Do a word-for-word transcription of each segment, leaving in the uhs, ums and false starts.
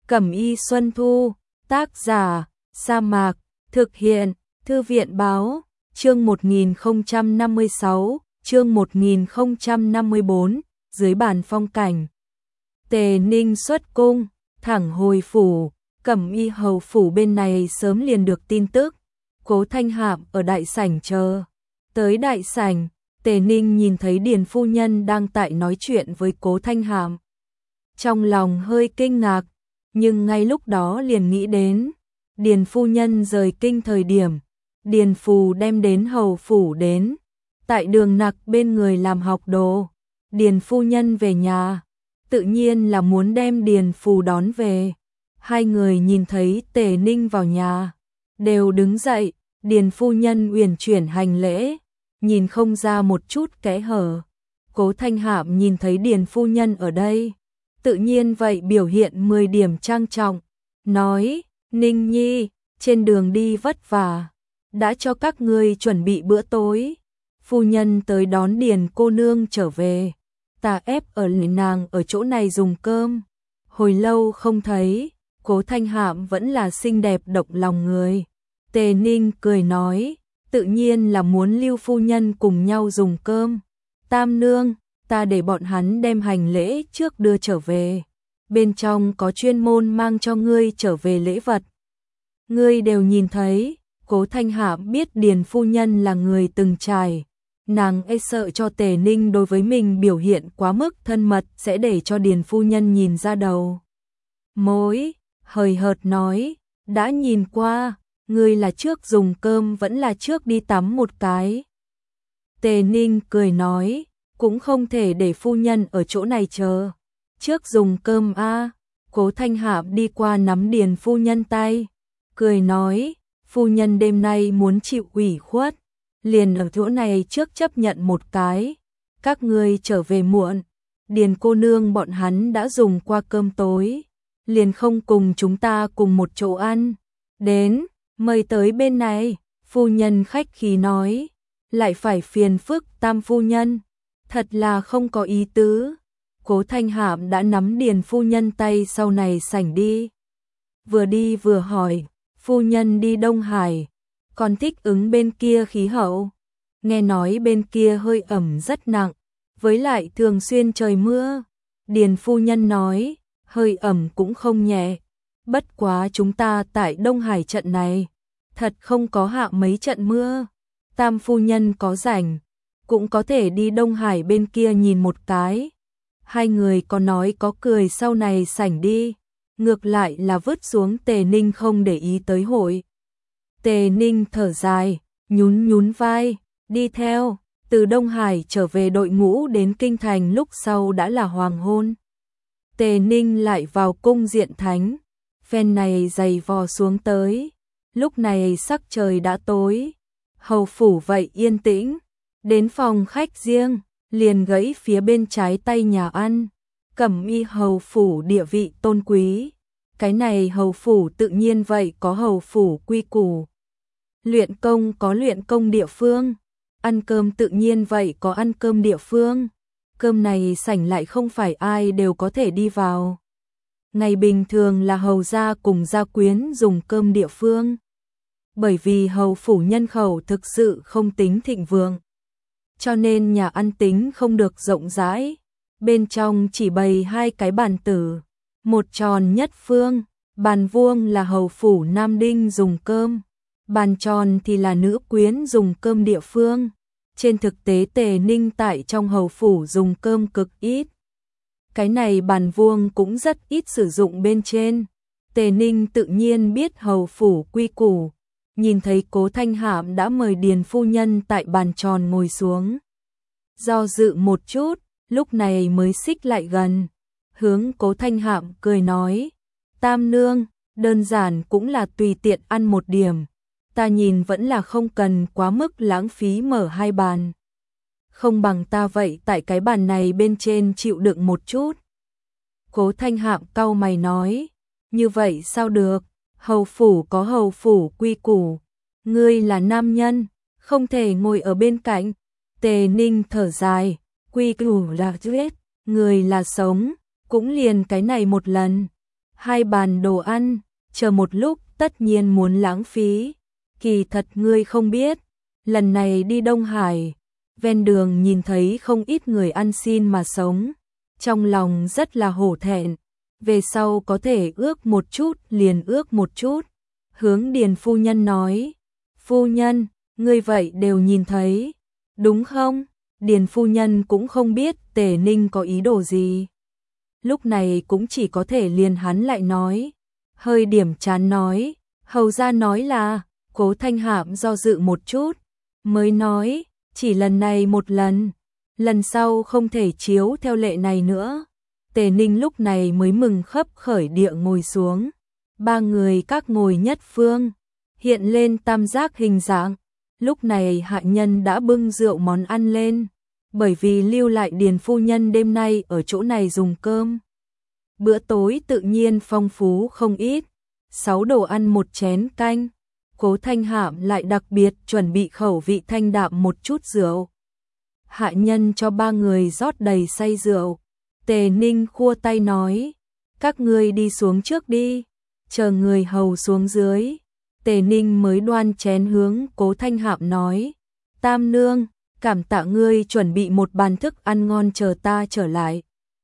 Cẩm Y Xuân Thu, tác giả, Sa Mạc, thực hiện, Thư viện Báo, chương một nghìn không trăm năm mươi sáu, chương một nghìn không trăm năm mươi bốn, dưới bàn phong cảnh. Tề Ninh xuất cung, thẳng hồi phủ, Cẩm Y hầu phủ bên này sớm liền được tin tức. Cố Thanh Hạm ở đại sảnh chờ. Tới đại sảnh, Tề Ninh nhìn thấy Điền phu nhân đang tại nói chuyện với Cố Thanh Hạm. Trong lòng hơi kinh ngạc, nhưng ngay lúc đó liền nghĩ đến, Điền phu nhân rời kinh thời điểm, Điền Phù đem đến hầu phủ đến, tại đường nặc bên người làm học đồ. Điền phu nhân về nhà, tự nhiên là muốn đem Điền Phù đón về. Hai người nhìn thấy Tề Ninh vào nhà, đều đứng dậy. Điền phu nhân uyển chuyển hành lễ, nhìn không ra một chút kẽ hở. Cố Thanh Hạm nhìn thấy Điền phu nhân ở đây, tự nhiên vậy biểu hiện mười điểm trang trọng, nói: Ninh nhi, trên đường đi vất vả, đã cho các ngươi chuẩn bị bữa tối. Phu nhân tới đón Điền cô nương trở về, ta ép ở nàng ở chỗ này dùng cơm. Hồi lâu không thấy, Cố Thanh Hạm vẫn là xinh đẹp động lòng người. Tề Ninh cười nói, tự nhiên là muốn lưu phu nhân cùng nhau dùng cơm. Tam nương, ta để bọn hắn đem hành lễ trước đưa trở về. Bên trong có chuyên môn mang cho ngươi trở về lễ vật. Ngươi đều nhìn thấy. Cố Thanh Hạm biết Điền phu nhân là người từng trải. Nàng e sợ cho Tề Ninh đối với mình biểu hiện quá mức thân mật sẽ để cho Điền phu nhân nhìn ra đầu mối, hời hợt nói, đã nhìn qua. Ngươi là trước dùng cơm vẫn là trước đi tắm một cái? Tề Ninh cười nói, cũng không thể để phu nhân ở chỗ này chờ. Trước dùng cơm a. À. Cố Thanh Hạm đi qua nắm Điền phu nhân tay, cười nói, phu nhân đêm nay muốn chịu ủy khuất, liền ở chỗ này trước chấp nhận một cái. Các ngươi trở về muộn, Điền cô nương bọn hắn đã dùng qua cơm tối, liền không cùng chúng ta cùng một chỗ ăn. Đến, mời tới bên này. Phu nhân khách khí nói, lại phải phiền phức Tam phu nhân, thật là không có ý tứ. Cố Thanh Hạm đã nắm Điền phu nhân tay sau này sảnh đi. Vừa đi vừa hỏi, phu nhân đi Đông Hải, còn thích ứng bên kia khí hậu? Nghe nói bên kia hơi ẩm rất nặng, với lại thường xuyên trời mưa. Điền phu nhân nói, hơi ẩm cũng không nhẹ. Bất quá chúng ta tại Đông Hải trận này, thật không có hạ mấy trận mưa. Tam phu nhân có rảnh, cũng có thể đi Đông Hải bên kia nhìn một cái. Hai người có nói có cười sau này sảnh đi, ngược lại là vứt xuống Tề Ninh không để ý tới hội. Tề Ninh thở dài, nhún nhún vai, đi theo. Từ Đông Hải trở về đội ngũ đến Kinh Thành lúc sau đã là hoàng hôn. Tề Ninh lại vào cung Diện Thánh. Phen này dày vò xuống tới, lúc này sắc trời đã tối, hầu phủ vậy yên tĩnh. Đến phòng khách riêng, liền gãy phía bên trái tay nhà ăn. Cẩm Y hầu phủ địa vị tôn quý, cái này hầu phủ tự nhiên vậy có hầu phủ quy củ. Luyện công có luyện công địa phương, ăn cơm tự nhiên vậy có ăn cơm địa phương. Cơm này sảnh lại không phải ai đều có thể đi vào. Ngày bình thường là hầu gia cùng gia quyến dùng cơm địa phương. Bởi vì hầu phủ nhân khẩu thực sự không tính thịnh vượng, cho nên nhà ăn tính không được rộng rãi. Bên trong chỉ bày hai cái bàn tử, một tròn nhất phương, bàn vuông là hầu phủ nam đinh dùng cơm, bàn tròn thì là nữ quyến dùng cơm địa phương. Trên thực tế Tề Ninh tại trong hầu phủ dùng cơm cực ít. Cái này bàn vuông cũng rất ít sử dụng bên trên. Tề Ninh tự nhiên biết hầu phủ quy củ, nhìn thấy Cố Thanh Hạm đã mời Điền phu nhân tại bàn tròn ngồi xuống. Do dự một chút, lúc này mới xích lại gần, hướng Cố Thanh Hạm cười nói, Tam nương, đơn giản cũng là tùy tiện ăn một điểm, ta nhìn vẫn là không cần quá mức lãng phí mở hai bàn. Không bằng ta vậy tại cái bàn này bên trên chịu đựng một chút. Cố Thanh Hạm cau mày nói, như vậy sao được, hầu phủ có hầu phủ quy củ, ngươi là nam nhân, không thể ngồi ở bên cạnh. Tề Ninh thở dài, quy củ là chết, người là sống, cũng liền cái này một lần. hai bàn đồ ăn, chờ một lúc tất nhiên muốn lãng phí. Kỳ thật ngươi không biết, lần này đi Đông Hải, ven đường nhìn thấy không ít người ăn xin mà sống, trong lòng rất là hổ thẹn, về sau có thể ước một chút liền ước một chút. Hướng Điền phu nhân nói, phu nhân, ngươi vậy đều nhìn thấy, đúng không? Điền phu nhân cũng không biết Tề Ninh có ý đồ gì. Lúc này cũng chỉ có thể liền hắn lại nói, hơi điểm chán nói, hầu ra nói là, Cố Thanh Hạm do dự một chút, mới nói, chỉ lần này một lần, lần sau không thể chiếu theo lệ này nữa. Tề Ninh lúc này mới mừng khấp khởi địa ngồi xuống, ba người các ngồi nhất phương, hiện lên tam giác hình dạng. Lúc này hạ nhân đã bưng rượu món ăn lên, bởi vì lưu lại Điền phu nhân đêm nay ở chỗ này dùng cơm. Bữa tối tự nhiên phong phú không ít, sáu đồ ăn một chén canh. Cố Thanh Hạm lại đặc biệt chuẩn bị khẩu vị thanh đạm một chút rượu. Hạ nhân cho ba người rót đầy say rượu. Tề Ninh khua tay nói, các ngươi đi xuống trước đi, chờ người hầu xuống dưới. Tề Ninh mới đoan chén hướng Cố Thanh Hạm nói, Tam nương, cảm tạ ngươi chuẩn bị một bàn thức ăn ngon chờ ta trở lại.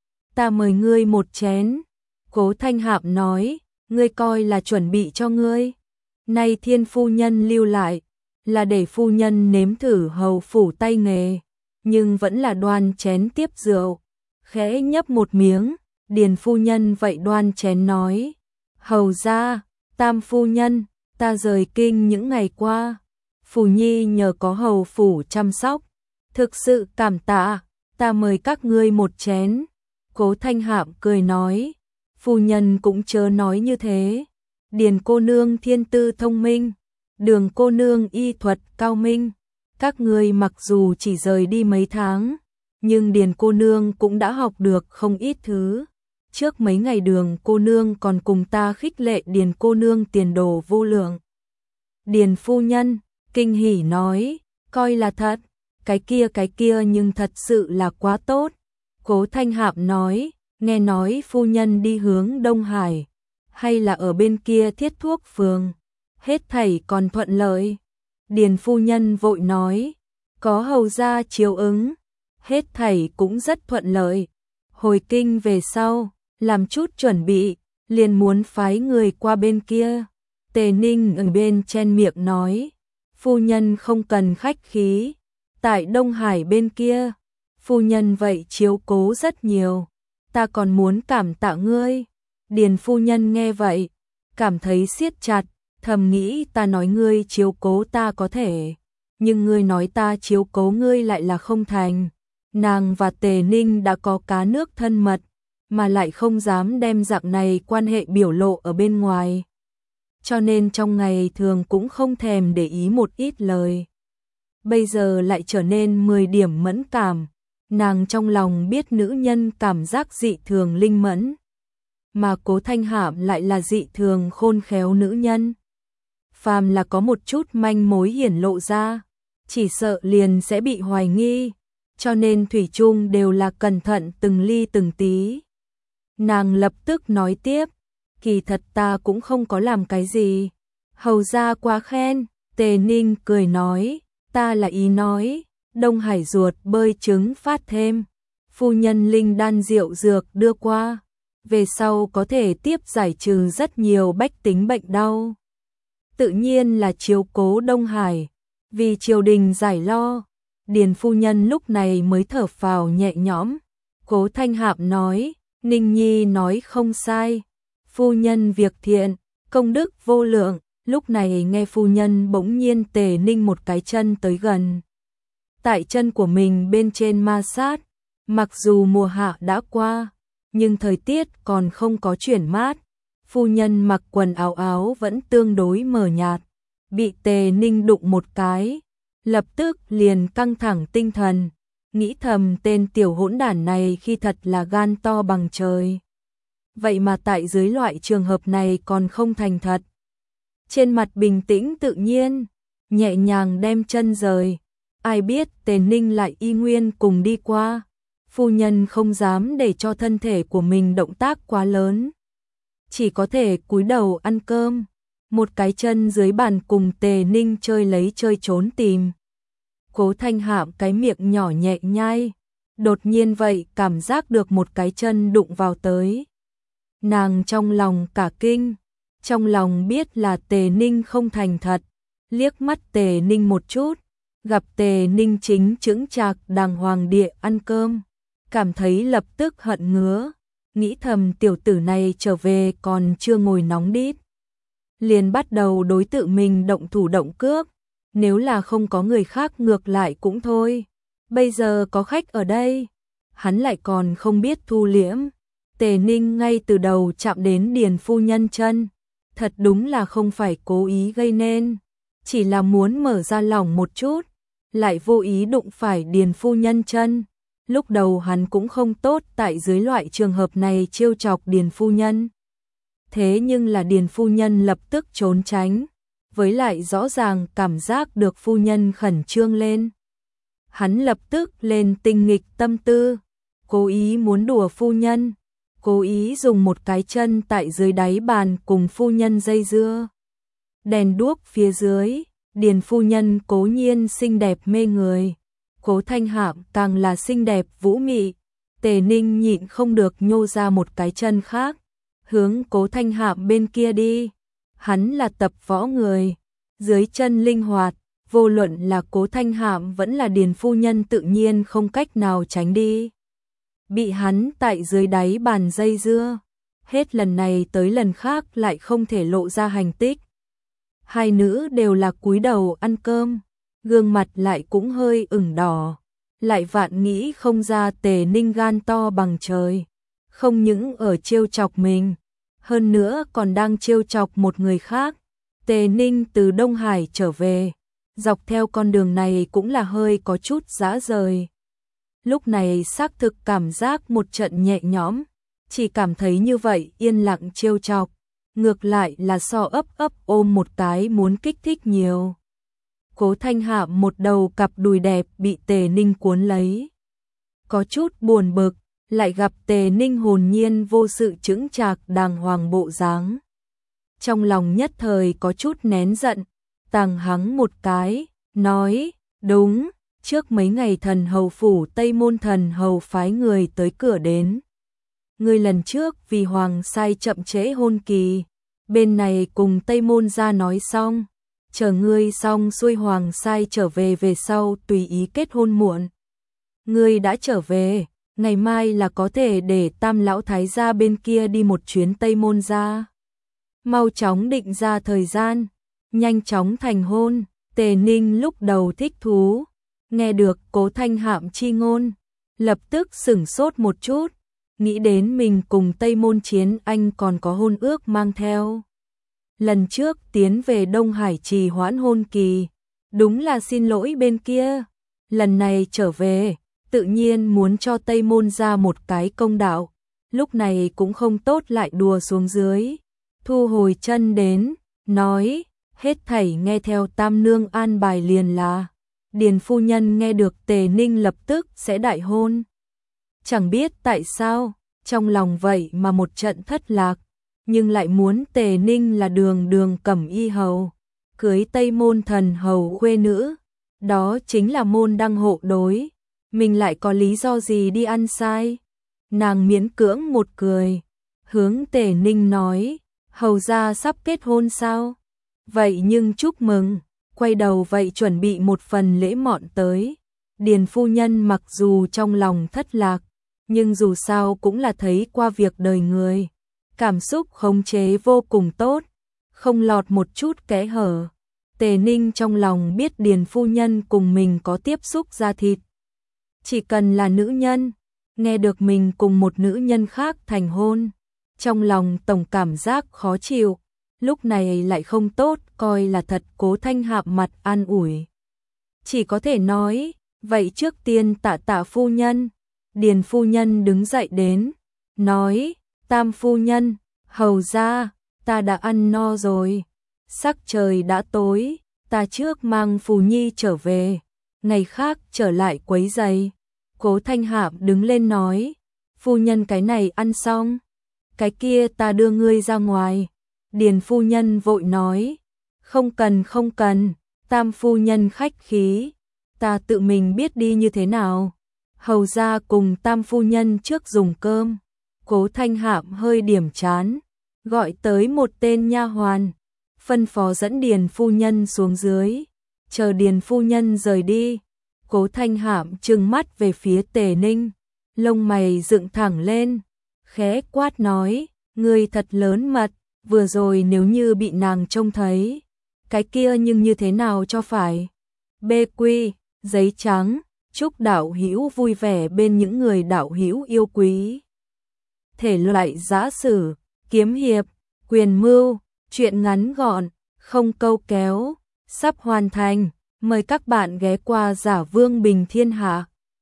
Ta mời ngươi một chén. Cố Thanh Hạm nói, ngươi coi là chuẩn bị cho ngươi. Nay Thiên phu nhân lưu lại, là để phu nhân nếm thử hầu phủ tay nghề, nhưng vẫn là đoan chén tiếp rượu. Khẽ nhấp một miếng, Điền phu nhân vậy đoan chén nói, hầu ra, Tam phu nhân, ta rời kinh những ngày qua, Phủ Nhi nhờ có hầu phủ chăm sóc, thực sự cảm tạ, ta mời các ngươi một chén. Cố Thanh Hạm cười nói, phu nhân cũng chớ nói như thế, Điền cô nương thiên tư thông minh, Đường cô nương y thuật cao minh, các ngươi mặc dù chỉ rời đi mấy tháng, nhưng Điền cô nương cũng đã học được không ít thứ. Trước mấy ngày Đường cô nương còn cùng ta khích lệ Điền cô nương tiền đồ vô lượng. Điền phu nhân kinh hỉ nói, coi là thật, cái kia cái kia nhưng thật sự là quá tốt. Cố Thanh Hạm nói, nghe nói phu nhân đi hướng Đông Hải, hay là ở bên kia Thiết Thuốc phường, hết thảy còn thuận lợi. Điền phu nhân vội nói, có hầu gia chiếu ứng, hết thảy cũng rất thuận lợi. Hồi kinh về sau, làm chút chuẩn bị, liền muốn phái người qua bên kia. Tề Ninh ở bên chen miệng nói, phu nhân không cần khách khí, tại Đông Hải bên kia, phu nhân vậy chiếu cố rất nhiều, ta còn muốn cảm tạ ngươi. Điền phu nhân nghe vậy, cảm thấy siết chặt, thầm nghĩ ta nói ngươi chiếu cố ta có thể, nhưng ngươi nói ta chiếu cố ngươi lại là không thành. Nàng và Tề Ninh đã có cá nước thân mật, mà lại không dám đem dạng này quan hệ biểu lộ ở bên ngoài. Cho nên trong ngày thường cũng không thèm để ý một ít lời. Bây giờ lại trở nên mười điểm mẫn cảm, nàng trong lòng biết nữ nhân cảm giác dị thường linh mẫn, mà Cố Thanh Hạm lại là dị thường khôn khéo nữ nhân. Phàm là có một chút manh mối hiển lộ ra, chỉ sợ liền sẽ bị hoài nghi, cho nên thủy chung đều là cẩn thận từng ly từng tí. Nàng lập tức nói tiếp, kỳ thật ta cũng không có làm cái gì. Hầu ra quá khen. Tề Ninh cười nói, ta là ý nói, Đông Hải ruột bơi trứng phát thêm, phu nhân linh đan rượu dược đưa qua, về sau có thể tiếp giải trừ rất nhiều bách tính bệnh đau. Tự nhiên là chiếu cố Đông Hải, vì triều đình giải lo. Điền phu nhân lúc này mới thở phào nhẹ nhõm. Cố Thanh Hạm nói, Ninh Nhi nói không sai, phu nhân việc thiện, công đức vô lượng. Lúc này nghe phu nhân bỗng nhiên Tề Ninh một cái chân tới gần, tại chân của mình bên trên ma sát. Mặc dù mùa hạ đã qua, nhưng thời tiết còn không có chuyển mát. Phu nhân mặc quần áo áo vẫn tương đối mờ nhạt, bị Tề Ninh đụng một cái, lập tức liền căng thẳng tinh thần, nghĩ thầm tên tiểu hỗn đản này khi thật là gan to bằng trời. Vậy mà tại dưới loại trường hợp này còn không thành thật. Trên mặt bình tĩnh tự nhiên, nhẹ nhàng đem chân rời. Ai biết Tề Ninh lại y nguyên cùng đi qua. Phu nhân không dám để cho thân thể của mình động tác quá lớn, chỉ có thể cúi đầu ăn cơm, một cái chân dưới bàn cùng Tề Ninh chơi lấy chơi trốn tìm. Cố Thanh Hạm cái miệng nhỏ nhẹ nhai, đột nhiên vậy cảm giác được một cái chân đụng vào tới. Nàng trong lòng cả kinh, trong lòng biết là Tề Ninh không thành thật, liếc mắt Tề Ninh một chút, gặp Tề Ninh chính chững chạc đàng hoàng địa ăn cơm, cảm thấy lập tức hận ngứa, nghĩ thầm tiểu tử này trở về còn chưa ngồi nóng đít, liền bắt đầu đối tự mình động thủ động cước, nếu là không có người khác ngược lại cũng thôi, bây giờ có khách ở đây, hắn lại còn không biết thu liễm. Tề Ninh ngay từ đầu chạm đến Điền phu nhân chân, thật đúng là không phải cố ý gây nên, chỉ là muốn mở ra lòng một chút, lại vô ý đụng phải Điền phu nhân chân. Lúc đầu hắn cũng không tốt tại dưới loại trường hợp này trêu chọc Điền phu nhân. Thế nhưng là Điền phu nhân lập tức trốn tránh, với lại rõ ràng cảm giác được phu nhân khẩn trương lên. Hắn lập tức lên tinh nghịch tâm tư, cố ý muốn đùa phu nhân, cố ý dùng một cái chân tại dưới đáy bàn cùng phu nhân dây dưa. Đèn đuốc phía dưới, Điền phu nhân cố nhiên xinh đẹp mê người, Cố Thanh Hạm càng là xinh đẹp vũ mị. Tề Ninh nhịn không được nhô ra một cái chân khác, hướng Cố Thanh Hạm bên kia đi. Hắn là tập võ người, dưới chân linh hoạt, vô luận là Cố Thanh Hạm vẫn là Điền phu nhân tự nhiên không cách nào tránh đi. Bị hắn tại dưới đáy bàn dây dưa, hết lần này tới lần khác lại không thể lộ ra hành tích. Hai nữ đều là cúi đầu ăn cơm, gương mặt lại cũng hơi ửng đỏ, lại vạn nghĩ không ra Tề Ninh gan to bằng trời, không những ở trêu chọc mình, hơn nữa còn đang trêu chọc một người khác. Tề Ninh từ Đông Hải trở về, dọc theo con đường này cũng là hơi có chút dã rời. Lúc này xác thực cảm giác một trận nhẹ nhõm, chỉ cảm thấy như vậy yên lặng trêu chọc, ngược lại là so ấp ấp ôm một cái muốn kích thích nhiều. Cố Thanh Hạm một đầu cặp đùi đẹp bị Tề Ninh cuốn lấy, có chút buồn bực, lại gặp Tề Ninh hồn nhiên vô sự chững chạc đàng hoàng bộ dáng. Trong lòng nhất thời có chút nén giận, tàng hắng một cái, nói, đúng, trước mấy ngày thần hầu phủ Tây Môn thần hầu phái người tới cửa đến. Ngươi lần trước vì hoàng sai chậm trễ hôn kỳ, bên này cùng Tây Môn ra nói xong, chờ ngươi xong xuôi hoàng sai trở về về sau tùy ý kết hôn muộn. Ngươi đã trở về, ngày mai là có thể để Tam lão thái gia bên kia đi một chuyến Tây Môn ra. Mau chóng định ra thời gian, nhanh chóng thành hôn. Tề Ninh lúc đầu thích thú, nghe được Cố Thanh Hạm chi ngôn, lập tức sửng sốt một chút, nghĩ đến mình cùng Tây Môn Chiến Anh còn có hôn ước mang theo. Lần trước tiến về Đông Hải trì hoãn hôn kỳ, đúng là xin lỗi bên kia, lần này trở về, tự nhiên muốn cho Tây Môn ra một cái công đạo, lúc này cũng không tốt lại đùa xuống dưới, thu hồi chân đến, nói, hết thảy nghe theo Tam nương an bài liền là. Điền phu nhân nghe được Tề Ninh lập tức sẽ đại hôn, chẳng biết tại sao, trong lòng vậy mà một trận thất lạc, nhưng lại muốn Tề Ninh là đường đường cẩm y hầu, cưới Tây Môn thần hầu khuê nữ, đó chính là môn đăng hộ đối, mình lại có lý do gì đi ăn sai. Nàng miễn cưỡng một cười, hướng Tề Ninh nói, hầu gia sắp kết hôn sao? Vậy nhưng chúc mừng, quay đầu vậy chuẩn bị một phần lễ mọn tới. Điền phu nhân mặc dù trong lòng thất lạc, nhưng dù sao cũng là thấy qua việc đời người, cảm xúc khống chế vô cùng tốt, không lọt một chút kẽ hở. Tề Ninh trong lòng biết Điền phu nhân cùng mình có tiếp xúc da thịt, chỉ cần là nữ nhân, nghe được mình cùng một nữ nhân khác thành hôn, trong lòng tổng cảm giác khó chịu, lúc này lại không tốt coi là thật. Cố Thanh Hạm mặt an ủi, chỉ có thể nói, vậy trước tiên tạ tạ phu nhân. Điền phu nhân đứng dậy đến, nói, Tam phu nhân, hầu ra, ta đã ăn no rồi, sắc trời đã tối, ta trước mang Phù Nhi trở về, ngày khác trở lại quấy giày. Cố Thanh Hạm đứng lên nói, phu nhân cái này ăn xong, cái kia ta đưa ngươi ra ngoài. Điền phu nhân vội nói, không cần không cần, Tam phu nhân khách khí, ta tự mình biết đi như thế nào. Hầu ra cùng Tam phu nhân trước dùng cơm. Cố Thanh Hạm hơi điểm chán, gọi tới một tên nha hoàn, phân phó dẫn Điền phu nhân xuống dưới. Chờ Điền phu nhân rời đi, Cố Thanh Hạm trừng mắt về phía Tề Ninh, lông mày dựng thẳng lên, khẽ quát nói, ngươi thật lớn mật, vừa rồi nếu như bị nàng trông thấy, cái kia nhưng như thế nào cho phải. Bê quy, giấy trắng, chúc đạo hữu vui vẻ bên những người đạo hữu yêu quý. Thể loại giã sử, kiếm hiệp, quyền mưu, truyện ngắn gọn, không câu kéo, sắp hoàn thành. Mời các bạn ghé qua Giả Vương Bình Thiên Hạ.